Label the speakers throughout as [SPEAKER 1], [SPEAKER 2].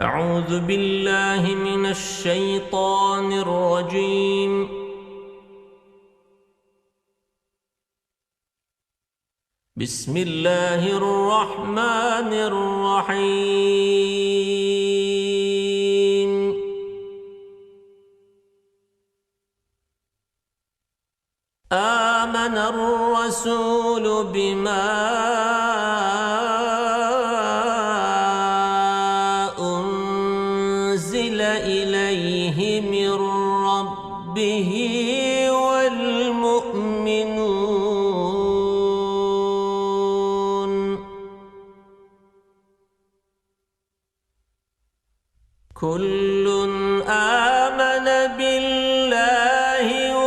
[SPEAKER 1] أعوذ بالله من الشيطان الرجيم. بسم الله الرحمن الرحيم. آمن الرسول بما أنزل إليه من ربه والمؤمنون كل آمن بالله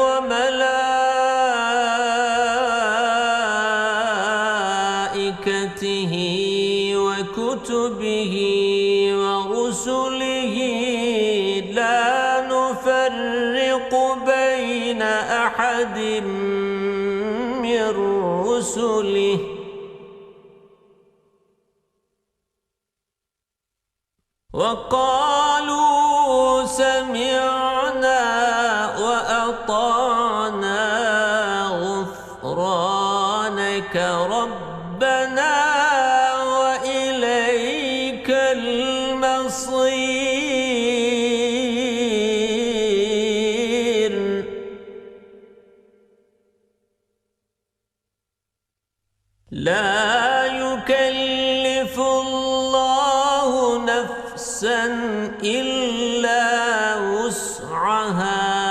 [SPEAKER 1] وملائكته وكتبه ورسله لا نفرق بين أحد من رسله وقالوا سمعنا وأطعنا غفرانك ربنا وإليك المصير. لا يكلف الله نفسا إلا وسعها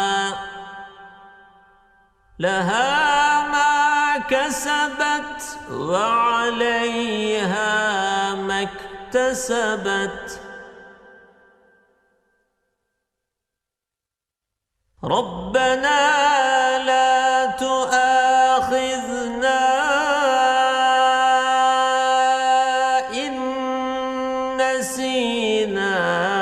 [SPEAKER 1] لها ما كسبت وعليها ما اكتسبت. ربنا لا تؤاخذنا إن نسينا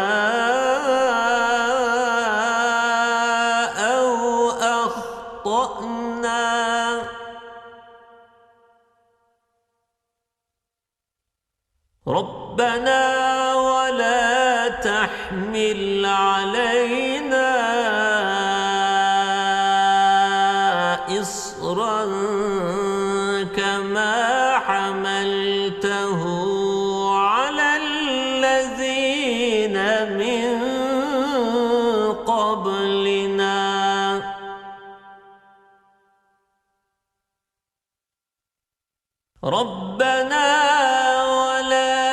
[SPEAKER 1] أو أخطأنا. ربنا ولا تحمل علينا إصرا كما حملته على الذين من قبلنا. ربنا ولا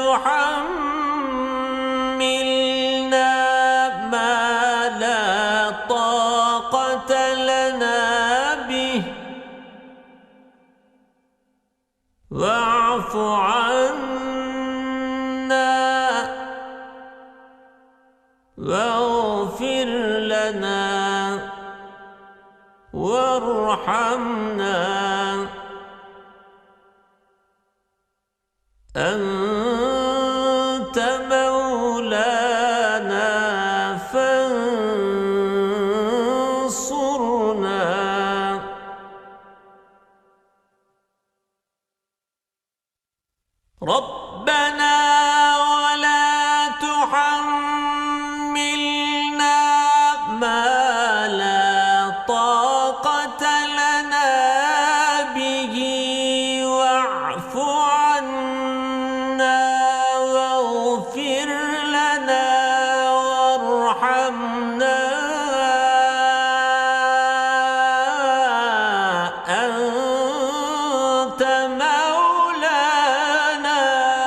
[SPEAKER 1] تحملنا ما لا طاقة لنا به واعف عنا واغفر لنا وارحمنا أنت مولانا فانصرنا. ربنا ولا تحملنا ما لا طاقة لنا به واعف عنا واغفر لنا وارحمنا أنت مولانا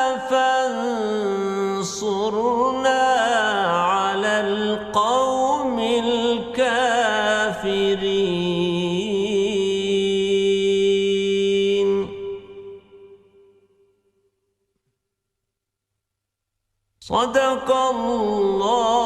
[SPEAKER 1] فانصرنا على القوم الكافرين. صدق الله